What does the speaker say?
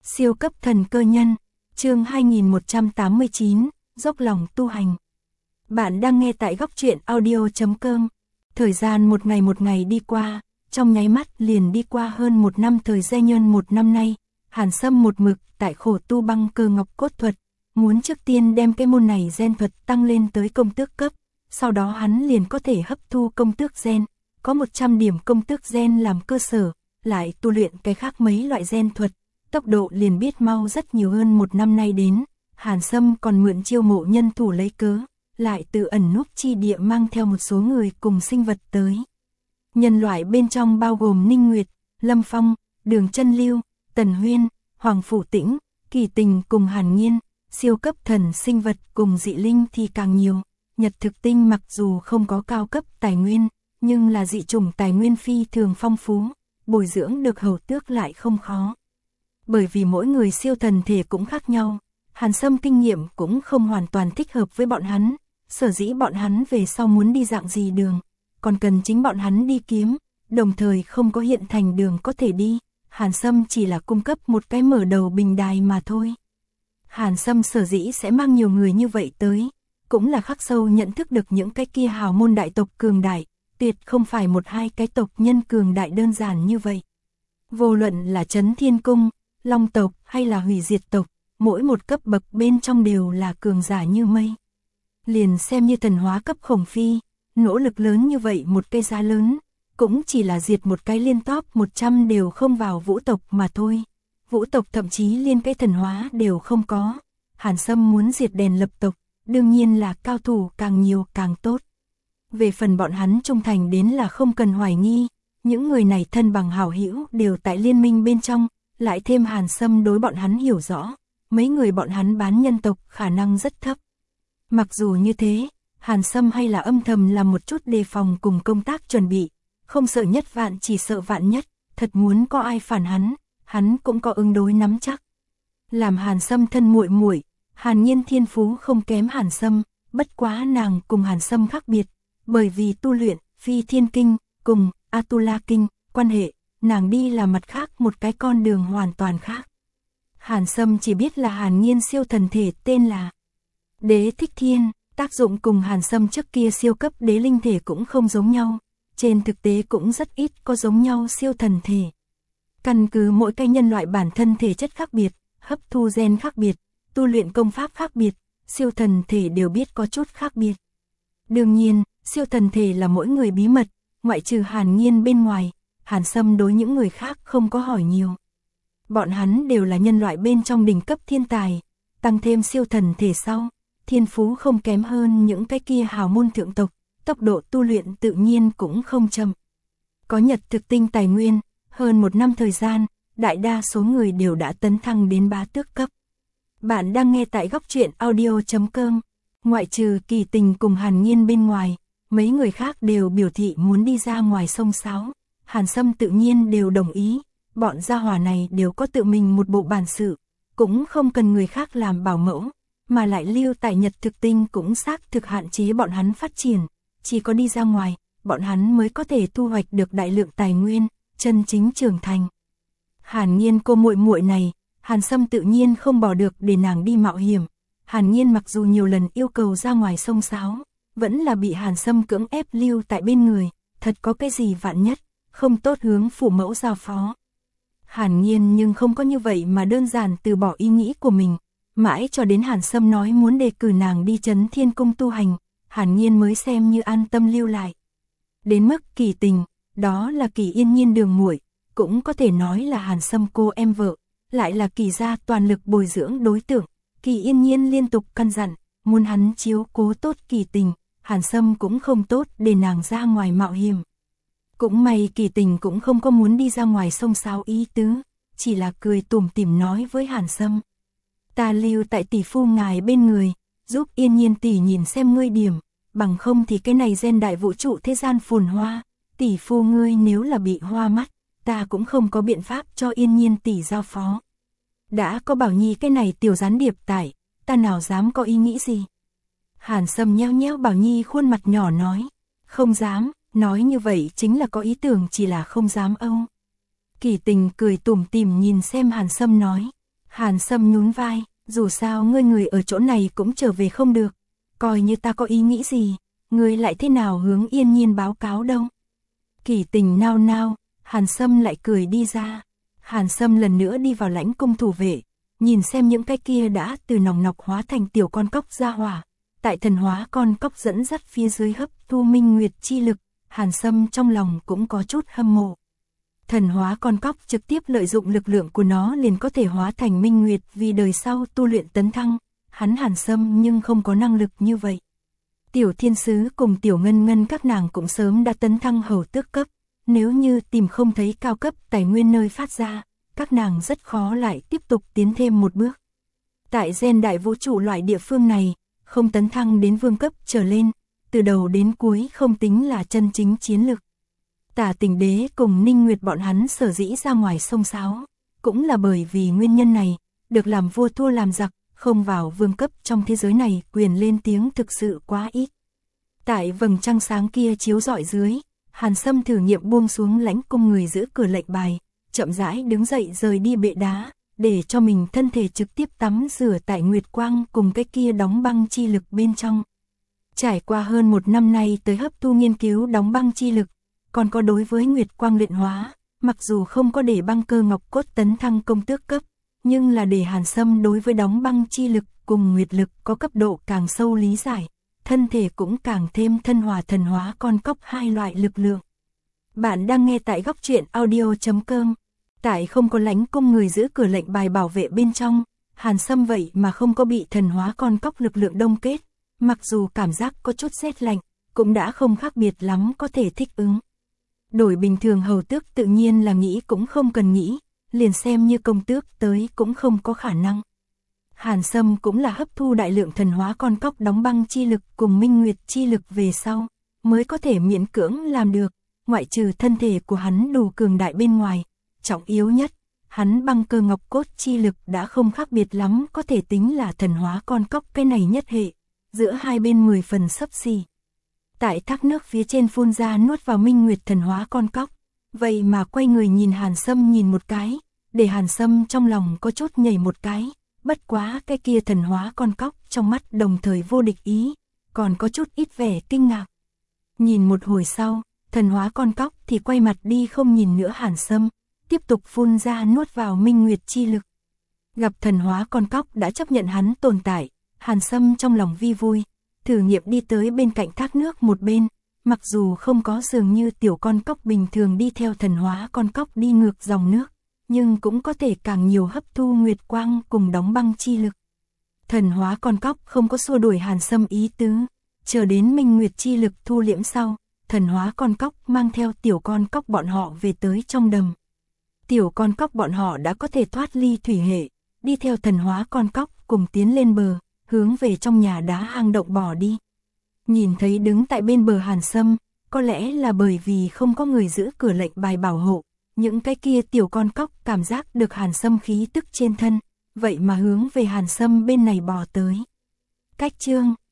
Siêu cấp thần cơ nhân, chương 2189, dốc lòng tu hành. Bạn đang nghe tại góc truyện audio.com. Thời gian một ngày đi qua, trong nháy mắt liền đi qua hơn một năm. Thời gian nhân một năm nay, Hàn Sâm một mực tại khổ tu băng cơ ngọc cốt thuật, muốn trước tiên đem cái môn này gen thuật tăng lên tới công tước cấp, sau đó hắn liền có thể hấp thu công tước gen, có 100 điểm công tước gen làm cơ sở, lại tu luyện cái khác mấy loại gen thuật, tốc độ liền biết mau rất nhiều. Hơn một năm nay đến, Hàn Sâm còn mượn chiêu mộ nhân thủ lấy cớ, lại tự ẩn núp chi địa mang theo một số người cùng sinh vật tới. Nhân loại bên trong bao gồm Ninh Nguyệt, Lâm Phong, Đường Chân Lưu, Tần Huyên, Hoàng Phủ Tĩnh, Kỳ Tình cùng Hàn Nhiên. Siêu cấp thần sinh vật cùng dị linh thì càng nhiều. Nhật thực tinh mặc dù không có cao cấp tài nguyên, nhưng là dị chủng tài nguyên phi thường phong phú, bồi dưỡng được hầu tước lại không khó. Bởi vì mỗi người siêu thần thể cũng khác nhau, Hàn Sâm kinh nghiệm cũng không hoàn toàn thích hợp với bọn hắn, sở dĩ bọn hắn về sau muốn đi dạng gì đường, còn cần chính bọn hắn đi kiếm, đồng thời không có hiện thành đường có thể đi, Hàn Sâm chỉ là cung cấp một cái mở đầu bình đài mà thôi. Hàn Sâm sở dĩ sẽ mang nhiều người như vậy tới, cũng là khắc sâu nhận thức được những cái kia hào môn đại tộc cường đại, tuyệt không phải một hai cái tộc nhân cường đại đơn giản như vậy. Vô luận là Chấn Thiên Cung, Long tộc hay là Hủy Diệt tộc, mỗi một cấp bậc bên trong đều là cường giả như mây. Liền xem như thần hóa cấp Khổng Phi, nỗ lực lớn như vậy một cây giá lớn, cũng chỉ là diệt một cái liên top 100 đều không vào Vũ tộc mà thôi. Vũ tộc thậm chí liên cái thần hóa đều không có. Hàn Sâm muốn diệt đèn lập tộc, đương nhiên là cao thủ càng nhiều càng tốt. Về phần bọn hắn trung thành đến là không cần hoài nghi, những người này thân bằng hảo hữu đều tại liên minh bên trong, lại thêm Hàn Sâm đối bọn hắn hiểu rõ, mấy người bọn hắn bán nhân tộc khả năng rất thấp. Mặc dù như thế, Hàn Sâm hay là âm thầm làm một chút đề phòng cùng công tác chuẩn bị, không sợ nhất vạn chỉ sợ vạn nhất, thật muốn có ai phản hắn cũng có ứng đối nắm chắc. Làm Hàn Sâm thân muội muội, Hàn Nhiên thiên phú không kém Hàn Sâm, bất quá nàng cùng Hàn Sâm khác biệt, bởi vì tu luyện Phi Thiên Kinh cùng Atula Kinh quan hệ, nàng đi là mặt khác một cái con đường hoàn toàn khác. Hàn Sâm chỉ biết là Hàn Nhiên siêu thần thể tên là Đế Thích Thiên, tác dụng cùng Hàn Sâm trước kia siêu cấp đế linh thể cũng không giống nhau, trên thực tế cũng rất ít có giống nhau siêu thần thể. Căn cứ mỗi cái nhân loại bản thân thể chất khác biệt, hấp thu gen khác biệt, tu luyện công pháp khác biệt, siêu thần thể đều biết có chút khác biệt. Đương nhiên, siêu thần thể là mỗi người bí mật, ngoại trừ Hàn Nhiên bên ngoài, Hàn Sâm đối những người khác không có hỏi nhiều. Bọn hắn đều là nhân loại bên trong đỉnh cấp thiên tài, tăng thêm siêu thần thể sau, thiên phú không kém hơn những cái kia hào môn thượng tộc, tốc độ tu luyện tự nhiên cũng không chậm. Có Nhật thực tinh tài nguyên, hơn một năm thời gian, đại đa số người đều đã tấn thăng đến bá tước cấp. Bạn đang nghe tại góc truyện audio.com, ngoại trừ Kỳ Tình cùng Hàn Nhiên bên ngoài, mấy người khác đều biểu thị muốn đi ra ngoài sông sáo, Hàn Sâm tự nhiên đều đồng ý, bọn gia hỏa này đều có tự mình một bộ bản sự, cũng không cần người khác làm bảo mẫu, mà lại lưu tại Nhật thực tinh cũng xác thực hạn chế bọn hắn phát triển, chỉ có đi ra ngoài, bọn hắn mới có thể thu hoạch được đại lượng tài nguyên, chân chính trưởng thành. Hàn Nhiên cô muội muội này, Hàn Sâm tự nhiên không bỏ được để nàng đi mạo hiểm. Hàn Nhiên mặc dù nhiều lần yêu cầu ra ngoài sông sáo, vẫn là bị Hàn Sâm cưỡng ép lưu tại bên người, thật có cái gì vạn nhất, không tốt hướng phủ mẫu giao phó. Hàn Nhiên nhưng không có như vậy mà đơn giản từ bỏ ý nghĩ của mình, mãi cho đến Hàn Sâm nói muốn đề cử nàng đi Chấn Thiên Cung tu hành, Hàn Nhiên mới xem như an tâm lưu lại. Đến mức Kỳ Tình, đó là Kỳ Yên Nhiên đường muội, cũng có thể nói là Hàn Sâm cô em vợ, lại là Kỳ gia toàn lực bồi dưỡng đối tượng. Kỳ Yên Nhiên liên tục căn dặn, muốn hắn chiếu cố tốt Kỳ Tình, Hàn Sâm cũng không tốt để nàng ra ngoài mạo hiểm. Cũng may Kỳ Tình cũng không có muốn đi ra ngoài sông sáo ý tứ, chỉ là cười tủm tỉm nói với Hàn Sâm. Ta lưu tại tỷ phu ngài bên người, giúp Yên Nhiên tỷ nhìn xem ngươi điểm, bằng không thì cái này gen đại vũ trụ thế gian phồn hoa, tỷ phu ngươi nếu là bị hoa mắt, ta cũng không có biện pháp cho Yên Nhiên tỷ giao phó. Đã có Bảo Nhi cái này tiểu gián điệp tại, ta nào dám có ý nghĩ gì. Hàn Sâm nheo nheo Bảo Nhi khuôn mặt nhỏ nói, không dám, nói như vậy chính là có ý tưởng chỉ là không dám âu. Kỳ Tình cười tủm tỉm nhìn xem Hàn Sâm nói, Hàn Sâm nhún vai, dù sao ngươi người ở chỗ này cũng trở về không được, coi như ta có ý nghĩ gì, ngươi lại thế nào hướng Yên Nhiên báo cáo đâu. Kỳ Tình nao nao, Hàn Sâm lại cười đi ra. Hàn Sâm lần nữa đi vào lãnh cung thủ vệ, nhìn xem những cái kia đã từ nòng nọc hóa thành tiểu con cóc ra hỏa, tại thần hóa con cóc dẫn dắt phía dưới hấp thu minh nguyệt chi lực, Hàn Sâm trong lòng cũng có chút hâm mộ. Thần hóa con cóc trực tiếp lợi dụng lực lượng của nó liền có thể hóa thành minh nguyệt vì đời sau tu luyện tấn thăng, hắn Hàn Sâm nhưng không có năng lực như vậy. Tiểu Thiên Sứ cùng Tiểu Ngân Ngân các nàng cũng sớm đã tấn thăng hầu tước cấp, nếu như tìm không thấy cao cấp tài nguyên nơi phát ra, các nàng rất khó lại tiếp tục tiến thêm một bước. Tại gen đại vũ trụ loại địa phương này, không tấn thăng đến vương cấp trở lên, từ đầu đến cuối không tính là chân chính chiến lực. Tả Tình Đế cùng Ninh Nguyệt bọn hắn sở dĩ ra ngoài sông sáo, cũng là bởi vì nguyên nhân này, được làm vua thua làm giặc, không vào vương cấp trong thế giới này quyền lên tiếng thực sự quá ít. Tại vầng trăng sáng kia chiếu rọi dưới, Hàn Sâm thử nghiệm buông xuống lãnh cung người giữ cửa lệnh bài, chậm rãi đứng dậy rời đi bệ đá, để cho mình thân thể trực tiếp tắm rửa tại nguyệt quang cùng cái kia đóng băng chi lực bên trong. Trải qua hơn một năm nay tới hấp thu nghiên cứu đóng băng chi lực, còn có đối với nguyệt quang luyện hóa, mặc dù không có để băng cơ ngọc cốt tấn thăng công tước cấp, nhưng là để Hàn Sâm đối với đóng băng chi lực cùng nguyệt lực có cấp độ càng sâu lý giải, thân thể cũng càng thêm thân hòa thần hóa con cóc hai loại lực lượng. Bạn đang nghe tại góc truyện audio.com. Tại không có lãnh cung người giữ cửa lệnh bài bảo vệ bên trong, Hàn Sâm vậy mà không có bị thần hóa con cóc lực lượng đông kết, mặc dù cảm giác có chút rét lạnh, cũng đã không khác biệt lắm có thể thích ứng. Đổi bình thường hầu tước tự nhiên là nghĩ cũng không cần nghĩ, liền xem như công tước tới cũng không có khả năng. Hàn Sâm cũng là hấp thu đại lượng thần hóa con cóc đóng băng chi lực cùng minh nguyệt chi lực về sau, mới có thể miễn cưỡng làm được, ngoại trừ thân thể của hắn đủ cường đại bên ngoài, trọng yếu nhất, hắn băng cơ ngọc cốt chi lực đã không khác biệt lắm có thể tính là thần hóa con cóc cái này nhất hệ, giữa hai bên 10 phần xấp xỉ. Tại thác nước phía trên phun ra nuốt vào minh nguyệt thần hóa con cóc, vậy mà quay người nhìn Hàn Sâm nhìn một cái, để Hàn Sâm trong lòng có chút nhảy một cái, bất quá cái kia thần hóa con cóc trong mắt đồng thời vô địch ý, còn có chút ít vẻ kinh ngạc. Nhìn một hồi sau, thần hóa con cóc thì quay mặt đi không nhìn nữa Hàn Sâm, tiếp tục phun ra nuốt vào minh nguyệt chi lực. Gặp thần hóa con cóc đã chấp nhận hắn tồn tại, Hàn Sâm trong lòng vi vui, thử nghiệm đi tới bên cạnh thác nước một bên, mặc dù không có dường như tiểu con cóc bình thường đi theo thần hóa con cóc đi ngược dòng nước, nhưng cũng có thể càng nhiều hấp thu nguyệt quang cùng đóng băng chi lực. Thần hóa con cóc không có xua đuổi Hàn Sâm ý tứ, chờ đến minh nguyệt chi lực thu liễm sau, thần hóa con cóc mang theo tiểu con cóc bọn họ về tới trong đầm. Tiểu con cóc bọn họ đã có thể thoát ly thủy hệ, đi theo thần hóa con cóc cùng tiến lên bờ, hướng về trong nhà đá hang động bỏ đi. Nhìn thấy đứng tại bên bờ Hàn Sâm, có lẽ là bởi vì không có người giữ cửa lệnh bài bảo hộ, những cái kia tiểu con cóc cảm giác được Hàn Sâm khí tức trên thân, vậy mà hướng về Hàn Sâm bên này bò tới. Cách chương